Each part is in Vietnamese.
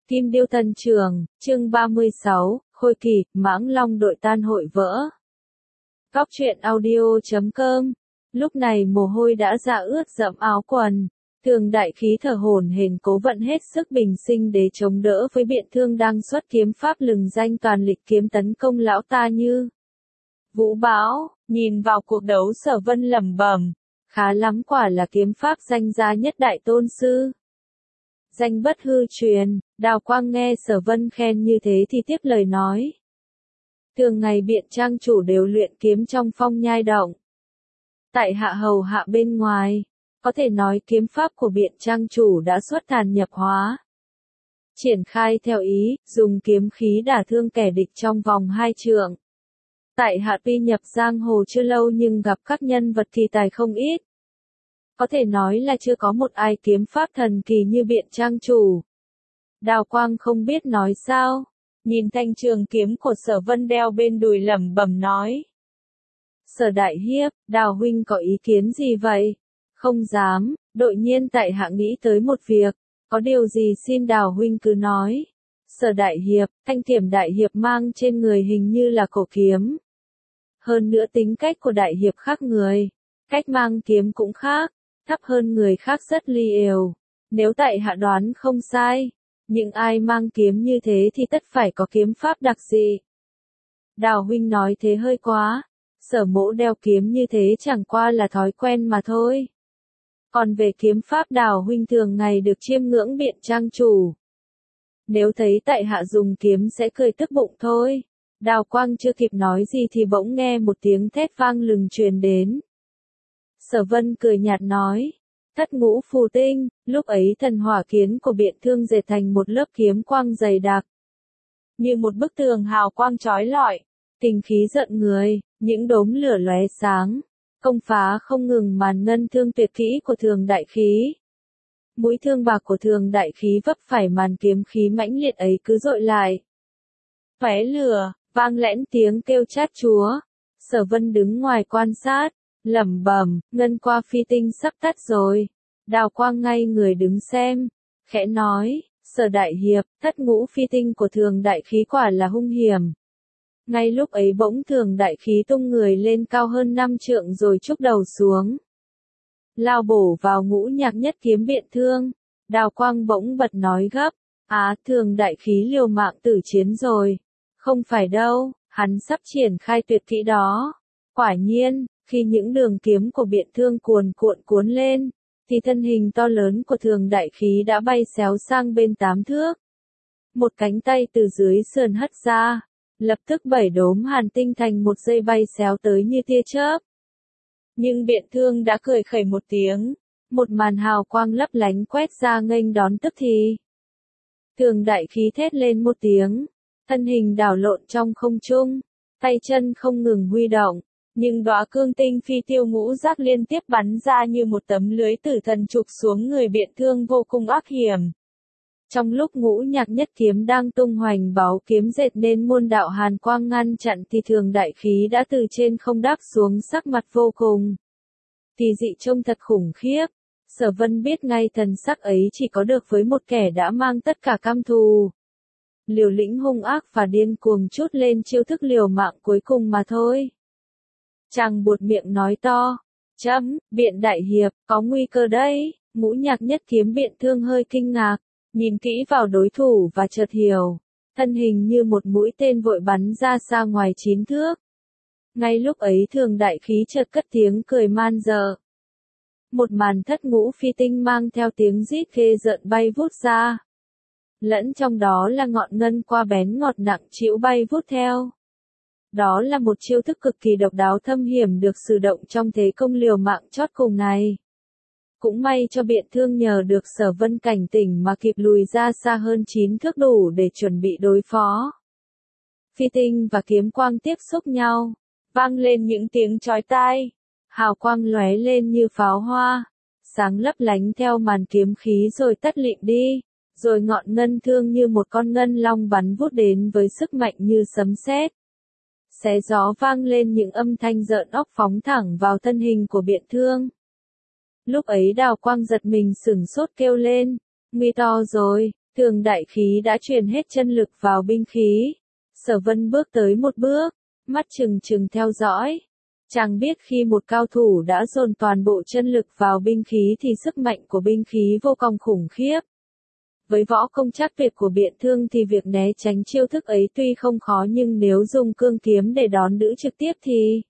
Kim Điêu Tân Trường, chương 36, Khôi Kỳ, Mãng Long đội tan hội vỡ. Góc truyện audio.com. Lúc này mồ hôi đã rã ướt đẫm áo quần. Thường đại khí thở hổn hển cố vận hết sức bình sinh để chống đỡ với biện thương đang xuất kiếm pháp lừng danh toàn lịch kiếm tấn công lão ta như vũ bão. Nhìn vào cuộc đấu Sở Vân lẩm bẩm, khá lắm, quả là kiếm pháp danh giá nhất đại tôn sư. Danh bất hư truyền. Đào Quang nghe Sở Vân khen như thế thì tiếp lời nói. Thường ngày biện trang chủ đều luyện kiếm trong phong nhai động. Tại hạ hầu hạ bên ngoài, có thể nói kiếm pháp của biện trang chủ đã xuất thần nhập hóa. Triển khai theo ý, dùng kiếm khí đả thương kẻ địch trong vòng 2 trượng. Tại hạ tuy nhập giang hồ chưa lâu nhưng gặp các nhân vật kỳ tài không ít. Có thể nói là chưa có một ai kiếm pháp thần kỳ như biện trang chủ. Đào Quang không biết nói sao, nhìn thanh trường kiếm của Sở Vân đeo bên đùi lẩm bẩm nói. Sở đại hiệp, Đào huynh có ý kiến gì vậy? Không dám, đột nhiên tại hạ nghĩ tới một việc, có điều gì xin Đào huynh cứ nói. Sở đại hiệp, thanh kiếm đại hiệp mang trên người hình như là cổ kiếm. Hơn nữa tính cách của đại hiệp khác người, cách mang kiếm cũng khác, thấp hơn người khác rất li èo. Nếu tại hạ đoán không sai, những ai mang kiếm như thế thì tất phải có kiếm pháp đặc dị. Đào huynh nói thế hơi quá, Sở mỗ đeo kiếm như thế chẳng qua là thói quen mà thôi. Còn về kiếm pháp Đào huynh thường ngày được chiêm ngưỡng biện trang chủ. Nếu thấy tại hạ dùng kiếm sẽ cười tức bụng thôi. Đào Quang chưa kịp nói gì thì bỗng nghe một tiếng thét vang lừng truyền đến. Sở Vân cười nhạt nói. Thất ngũ phù tinh, lúc ấy thần hỏa kiến của biện thương dệt thành một lớp kiếm quang dày đặc. Như một bức tường hào quang chói lọi, kình khí giận người, những đốm lửa lóe sáng, công phá không ngừng màn ngân thương tuyệt kỹ của Thường đại khí. Mũi thương bạc của Thường đại khí vấp phải màn kiếm khí mãnh liệt ấy cứ dội lại. Tóe lửa, vang lẽn tiếng kêu chát chúa. Sở Vân đứng ngoài quan sát, lẩm bẩm, ngân qua phi tinh sắp tắt rồi. Đào Quang ngay người đứng xem, khẽ nói, Sở đại hiệp, thất ngũ phi tinh của Thường đại khí quả là hung hiểm. Ngay lúc ấy bỗng Thường đại khí tung người lên cao hơn 5 trượng rồi chúc đầu xuống. Lao bổ vào ngũ nhạc nhất kiếm biện thương. Đào Quang bỗng bật nói gấp, Thường đại khí liều mạng tử chiến rồi. Không phải đâu, hắn sắp triển khai tuyệt kỹ đó. Quả nhiên, khi những đường kiếm của biện thương cuồn cuộn cuốn lên, thì thân hình to lớn của Thường đại khí đã bay xéo sang bên 8 thước. Một cánh tay từ dưới sườn hất ra, lập tức 7 đốm hàn tinh thành một dây bay xéo tới như tia chớp. Nhưng biện thương đã cười khẩy một tiếng, một màn hào quang lấp lánh quét ra nghênh đón tức thì. Thường đại khí thét lên một tiếng, thân hình đảo lộn trong không trung, tay chân không ngừng huy động. Nhưng đóa cương tinh phi tiêu ngũ giác liên tiếp bắn ra như một tấm lưới tử thần chụp xuống người biện thương vô cùng ác hiểm. Trong lúc ngũ nhạc nhất kiếm đang tung hoành báu kiếm dệt nên muôn đạo hàn quang ngăn chặn thì Thường đại khí đã từ trên không đáp xuống sắc mặt vô cùng kỳ dị trông thật khủng khiếp. Sở Vân biết ngay thần sắc ấy chỉ có được với một kẻ đã mang tất cả cam thù. Liều lĩnh hung ác và điên cuồng trút lên chiêu thức liều mạng cuối cùng mà thôi. Chàng buột miệng nói to, biện đại hiệp, có nguy cơ đấy. Ngũ nhạc nhất kiếm biện thương hơi kinh ngạc, nhìn kỹ vào đối thủ và chợt hiểu, thân hình như một mũi tên vội bắn ra xa ngoài 9 thước. Ngay lúc ấy Thường đại khí chợt cất tiếng cười man dợ. Một màn thất ngũ phi tinh mang theo tiếng rít ghê rợn bay vút ra. Lẫn trong đó là ngọn ngân qua bén ngọt nặng trĩu bay vút theo. Đó là một chiêu thức cực kỳ độc đáo thâm hiểm được sử dụng trong thế công liều mạng chót cùng này. Cũng may cho biện thương nhờ được Sở Vân cảnh tỉnh mà kịp lùi ra xa hơn 9 thước đủ để chuẩn bị đối phó. Phi tinh và kiếm quang tiếp xúc nhau, vang lên những tiếng chói tai, hào quang lóe lên như pháo hoa, sáng lấp lánh theo màn kiếm khí rồi tắt lịm đi, rồi ngọn ngân thương như một con ngân long bắn vút đến với sức mạnh như sấm sét. Xé gió vang lên những âm thanh rợn óc phóng thẳng vào thân hình của biện thương. Lúc ấy Đào Quang giật mình sửng sốt kêu lên, nguy to rồi. Thường đại khí đã truyền hết chân lực vào binh khí. Sở Vân bước tới một bước, mắt trừng trừng theo dõi. Chàng biết khi một cao thủ đã dồn toàn bộ chân lực vào binh khí thì sức mạnh của binh khí vô cùng khủng khiếp. Với võ công chắc tuyệt của Biện Thương thì việc né tránh chiêu thức ấy tuy không khó nhưng nếu dùng cương kiếm để đón đỡ trực tiếp thì...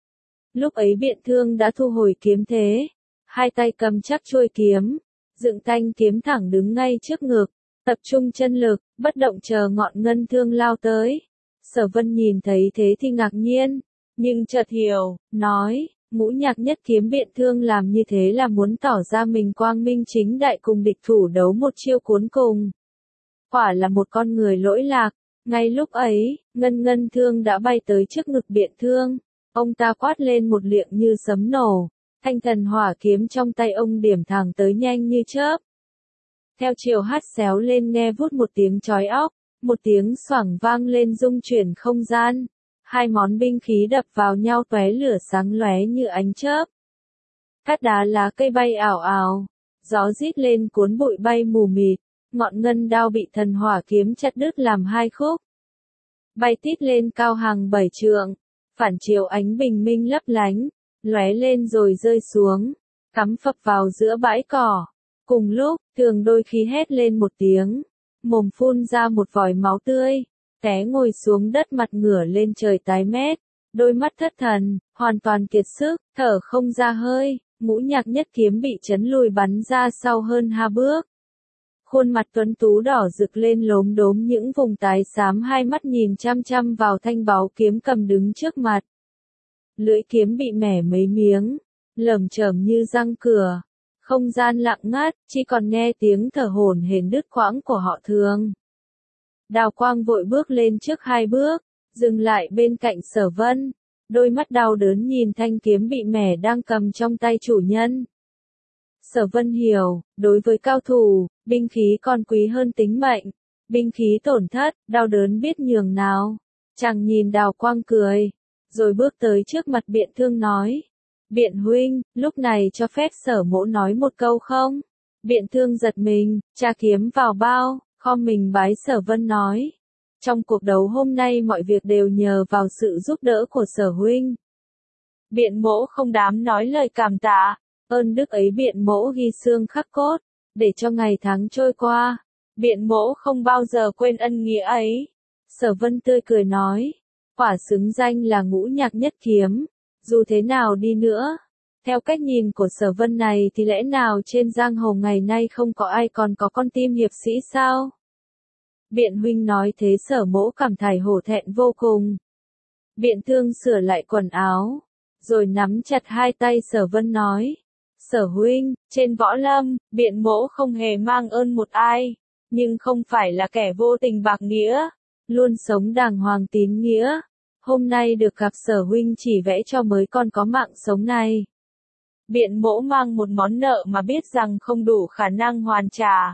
Lúc ấy Biện Thương đã thu hồi kiếm thế, hai tay cầm chắc chuôi kiếm, dựng thanh kiếm thẳng đứng ngay trước ngực, tập trung chân lực, bất động chờ ngọn ngân thương lao tới. Sở Vân nhìn thấy thế thì ngạc nhiên, nhưng chợt hiểu, nói, Ngũ Nhạc Nhất Kiếm Biện Thương làm như thế là muốn tỏ ra mình quang minh chính đại cùng địch thủ đấu một chiêu cuối cùng. Quả là một con người lỗi lạc. Ngay lúc ấy, ngân thương đã bay tới trước ngực Biện Thương. Ông ta quát lên một liệng như sấm nổ, thanh thần hỏa kiếm trong tay ông điểm thẳng tới nhanh như chớp. Theo chiều hắt xéo lên nghe vút một tiếng chói óc, một tiếng xoảng vang lên rung chuyển không gian. Hai món binh khí đập vào nhau tóe lửa sáng lóe như ánh chớp. Cát đá lá cây bay ảo ảo, gió rít lên cuốn bụi bay mù mịt, ngọn ngân đao bị thần hỏa kiếm chặt đứt làm hai khúc. Bay tít lên cao hàng 7 trượng, phản chiếu ánh bình minh lấp lánh, lóe lên rồi rơi xuống, cắm phập vào giữa bãi cỏ. Cùng lúc, Thường đôi khi hét lên một tiếng, mồm phun ra một vòi máu tươi, té ngồi xuống đất mặt ngửa lên trời tái mét, đôi mắt thất thần, hoàn toàn kiệt sức, thở không ra hơi. Ngũ Nhạc Nhất Kiếm bị chấn lùi bắn ra sau hơn 2 bước. Khuôn mặt tuấn tú đỏ rực lên lốm đốm những vùng tái xám, hai mắt nhìn chăm chăm vào thanh báu kiếm cầm đứng trước mặt. Lưỡi kiếm bị mẻ mấy miếng, lởm chởm như răng cửa. Không gian lặng ngắt, chỉ còn nghe tiếng thở hổn hển đứt quãng của họ Thường. Đào Quang vội bước lên trước 2 bước, dừng lại bên cạnh Sở Vân, đôi mắt đau đớn nhìn thanh kiếm bị mẻ đang cầm trong tay chủ nhân. Sở Vân hiểu, đối với cao thủ, binh khí còn quý hơn tính mệnh. Binh khí tổn thất, đau đớn biết nhường nào. Chàng nhìn Đào Quang cười, rồi bước tới trước mặt Biện Thương nói. Biện huynh, lúc này cho phép Sở mỗ nói một câu không? Biện Thương giật mình, tra kiếm vào bao, khom mình bái Sở Vân nói. Trong cuộc đấu hôm nay mọi việc đều nhờ vào sự giúp đỡ của Sở huynh. Biện mỗ không dám nói lời cảm tạ, ơn đức ấy Biện mỗ ghi xương khắc cốt, để cho ngày tháng trôi qua. Biện mỗ không bao giờ quên ân nghĩa ấy. Sở Vân tươi cười nói, quả xứng danh là Ngũ Nhạc Nhất Kiếm. Dù thế nào đi nữa, theo cách nhìn của Sở Vân này thì lẽ nào trên giang hồ ngày nay không có ai còn có con tim hiệp sĩ sao? Biện huynh nói thế Sở mỗ cảm thấy hổ thẹn vô cùng. Biện Thương sửa lại quần áo, rồi nắm chặt hai tay Sở Vân nói. Sở huynh, trên võ lâm, Biện mỗ không hề mang ơn một ai, nhưng không phải là kẻ vô tình bạc nghĩa, luôn sống đàng hoàng tín nghĩa. Hôm nay được gặp Sở huynh chỉ vẽ cho mới con có mạng sống này. Biện mỗ mang một món nợ mà biết rằng không đủ khả năng hoàn trả.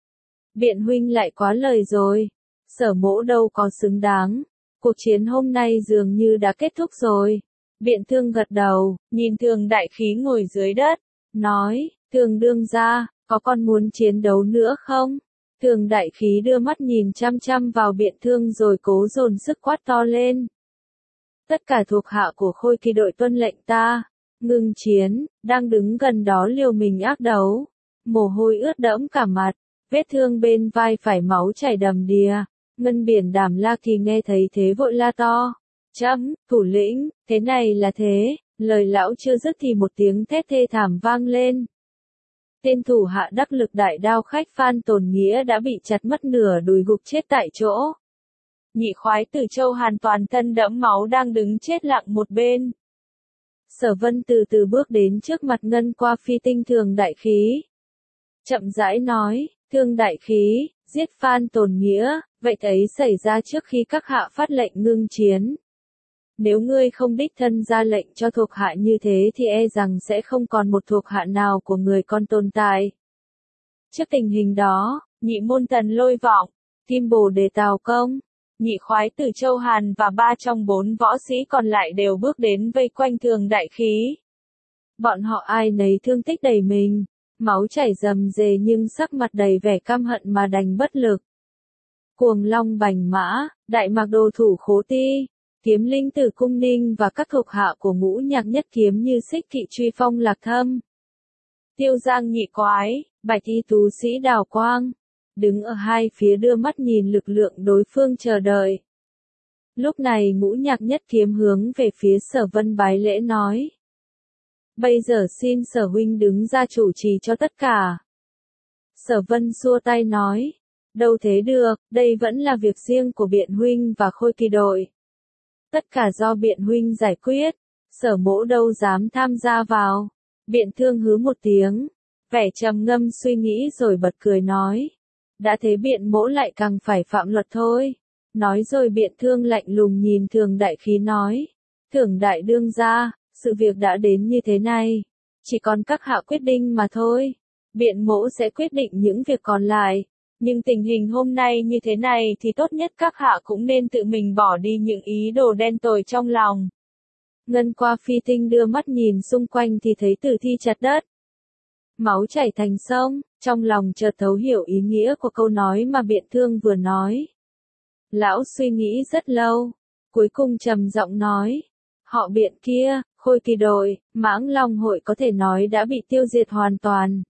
Biện huynh lại quá lời rồi. Sở mỗ đâu có xứng đáng. Cuộc chiến hôm nay dường như đã kết thúc rồi. Biện Thương gật đầu, nhìn Thường đại khí ngồi dưới đất, nói, Thường đương gia, có con muốn chiến đấu nữa không? Thường đại khí đưa mắt nhìn chăm chăm vào Biện Thương rồi cố dồn sức quát to lên. Tất cả thuộc hạ của Khôi Kỳ đội tuân lệnh ta, ngừng chiến, đang đứng gần đó liều mình ác đấu. Mồ hôi ướt đẫm cả mặt, vết thương bên vai phải máu chảy đầm đìa. Ngân Biển Đàm La Kỳ nghe thấy thế vội la to. Chấm, thủ lĩnh, thế này là thế, lời lão chưa dứt thì một tiếng thét thê thảm vang lên. Tên thủ hạ đắc lực đại đao khách Phan Tồn Nghĩa đã bị chặt mất nửa đùi gục chết tại chỗ. Nhị khoái Tử Châu Hàn toàn thân đẫm máu đang đứng chết lặng một bên. Sở Vân từ từ bước đến trước mặt Ngân Qua Phi Tinh Thường đại khí. Chậm rãi nói, Thương đại khí, giết Phan Tồn Nghĩa, vậy ấy xảy ra trước khi các hạ phát lệnh ngưng chiến. Nếu ngươi không đích thân ra lệnh cho thuộc hạ như thế thì e rằng sẽ không còn một thuộc hạ nào của người còn tồn tại. Trước tình hình đó, Nhị Môn Tần Lôi Vọng, Kim Bồ Đề Tào Công, Nhị khoái Tử Châu Hàn và 3 trong 4 võ sĩ còn lại đều bước đến vây quanh Thường đại khí. Bọn họ ai nấy thương tích đầy mình, Máu chảy rầm rề nhưng sắc mặt đầy vẻ căm hận mà đành bất lực. Cuồng Long Bành Mã, Đại Mạc Đồ Thủ Khố Ti, Kiếm Linh Tử Cung Ninh và các thuộc hạ của Ngũ Nhạc Nhất Kiếm như Xích Kỵ Truy Phong Lạc Thâm, Tiêu Giang Nhị Quái, Bạch Y Tú Sĩ Đào Quang, đứng ở hai phía đưa mắt nhìn lực lượng đối phương chờ đợi. Lúc này Ngũ Nhạc Nhất Kiếm hướng về phía Sở Vân bái lễ nói. Bây giờ xin Sở huynh đứng ra chủ trì cho tất cả. Sở Vân xua tay nói. Đâu thế được, đây vẫn là việc riêng của Biện huynh và Khôi Kỳ đội. Tất cả do Biện huynh giải quyết, Sở mỗ đâu dám tham gia vào. Biện Thương hứ một tiếng, vẻ trầm ngâm suy nghĩ rồi bật cười nói. Đã thế Biện mỗ lại càng phải phạm luật thôi. Nói rồi Biện Thương lạnh lùng nhìn Thường Đại Khí nói. Thường Đại đương gia, sự việc đã đến như thế này. Chỉ còn các hạ quyết định mà thôi. Biện mỗ sẽ quyết định những việc còn lại. Nhưng tình hình hôm nay như thế này thì tốt nhất các hạ cũng nên tự mình bỏ đi những ý đồ đen tối trong lòng. Ngân Qua Phi Tinh đưa mắt nhìn xung quanh thì thấy tử thi chặt đất. Máu chảy thành sông, trong lòng chợt thấu hiểu ý nghĩa của câu nói mà Biện Thương vừa nói. Lão suy nghĩ rất lâu, cuối cùng trầm giọng nói. Họ Biện kia, Khôi Kỳ đội, Mãng Long hội có thể nói đã bị tiêu diệt hoàn toàn.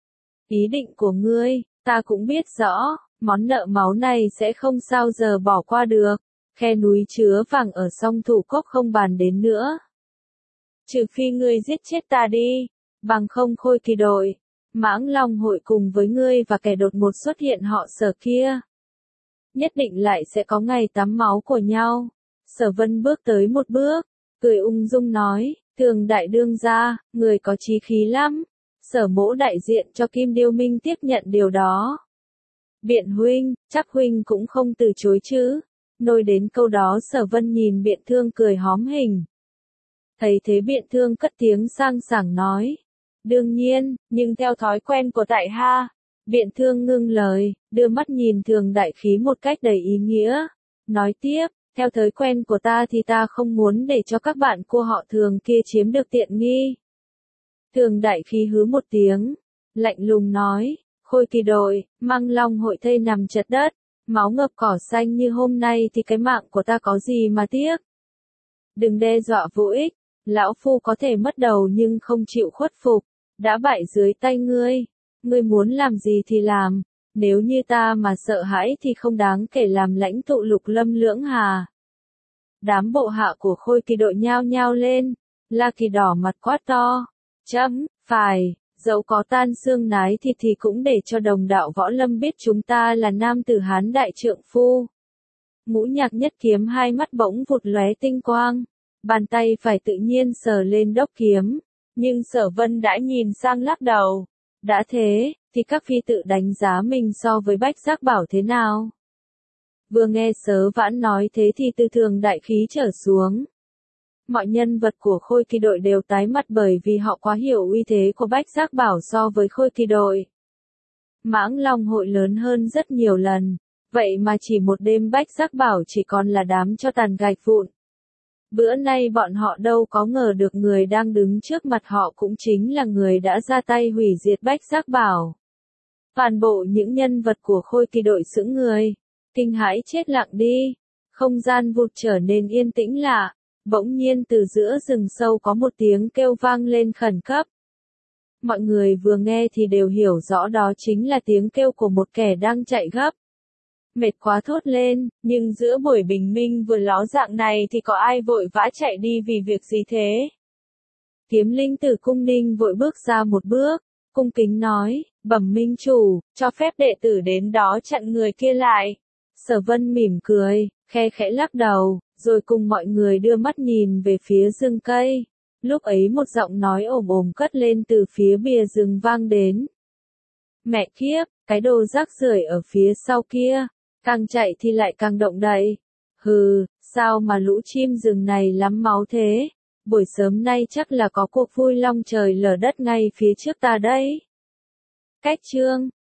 Ý định của ngươi, ta cũng biết rõ, món nợ máu này sẽ không sao giờ bỏ qua được. Khe núi chứa vàng ở song Thủ Cốc không bàn đến nữa. Trừ phi ngươi giết chết ta đi, bằng không Khôi Kỳ đội, Mãng Long hội cùng với ngươi và kẻ đột ngột xuất hiện họ Sở kia. Nhất định lại sẽ có ngày tắm máu của nhau. Sở Vân bước tới một bước, cười ung dung nói, Thường Đại đương gia, người có chí khí lắm. Sở mỗ đại diện cho Kim Điêu Minh tiếp nhận điều đó. Biện huynh, chắc huynh cũng không từ chối chứ. Nôi đến câu đó Sở Vân nhìn Biện Thương cười hóm hình. Thấy thế Biện Thương cất tiếng sang sảng nói. Đương nhiên, nhưng theo thói quen của tại hạ. Biện Thương ngưng lời, đưa mắt nhìn Thường Đại Khí một cách đầy ý nghĩa. Nói tiếp, theo thói quen của ta thì ta không muốn để cho các bạn của họ Thường kia chiếm được tiện nghi. Thường Đại Khí hứ một tiếng, lạnh lùng nói, Khôi Kỳ đội, Mãng Long hội thây nằm chật đất, máu ngập cỏ xanh như hôm nay thì cái mạng của ta có gì mà tiếc. Đừng đe dọa vô ích, lão phu có thể mất đầu nhưng không chịu khuất phục, đã bại dưới tay ngươi. Ngươi muốn làm gì thì làm, nếu như ta mà sợ hãi thì không đáng kể làm lãnh tụ Lục Lâm Lưỡng Hà. Đám bộ hạ của Khôi Kỳ đội nhao nhao lên, La Kỳ đỏ mặt quát to. Phải, dẫu có tan xương nái thịt thì cũng để cho đồng đạo võ lâm biết chúng ta là nam tử Hán đại trượng phu. Ngũ Nhạc Nhất Kiếm hai mắt bỗng vụt lóe tinh quang, bàn tay phải tự nhiên sờ lên đốc kiếm, nhưng Sở Vân đã nhìn sang lắc đầu. Đã thế, thì các phi tự đánh giá mình so với Bách Giác Bảo thế nào? Vừa nghe Sớ Vãn nói thế thì từ Thường Đại Khí trở xuống. Mọi nhân vật của Khôi Kỳ đội đều tái mặt bởi vì họ quá hiểu uy thế của Bách Giác Bảo so với Khôi Kỳ đội. Mãng Long hội lớn hơn rất nhiều lần, vậy mà chỉ một đêm Bách Giác Bảo chỉ còn là đám cho tàn gạch vụn. Bữa nay bọn họ đâu có ngờ được người đang đứng trước mặt họ cũng chính là người đã ra tay hủy diệt Bách Giác Bảo. Toàn bộ những nhân vật của Khôi Kỳ đội sững người, kinh hãi chết lặng đi, không gian vụt trở nên yên tĩnh lạ. Bỗng nhiên từ giữa rừng sâu có một tiếng kêu vang lên khẩn cấp. Mọi người vừa nghe thì đều hiểu rõ đó chính là tiếng kêu của một kẻ đang chạy gấp. Mệt quá thốt lên, nhưng giữa buổi bình minh vừa ló dạng này thì có ai vội vã chạy đi vì việc gì thế? Kiếm Linh Tử Cung Ninh vội bước ra một bước, cung kính nói, bẩm minh chủ, cho phép đệ tử đến đó chặn người kia lại. Sở Vân mỉm cười, khe khẽ lắc đầu, rồi cùng mọi người đưa mắt nhìn về phía rừng cây. Lúc ấy một giọng nói ồm ồm cất lên từ phía bìa rừng vang đến. Mẹ kiếp, cái đồ rác rưởi ở phía sau kia, càng chạy thì lại càng động đậy. Hừ, sao mà lũ chim rừng này lắm máu thế? Buổi sớm nay chắc là có cuộc vui long trời lở đất ngay phía trước ta đấy. Cách chương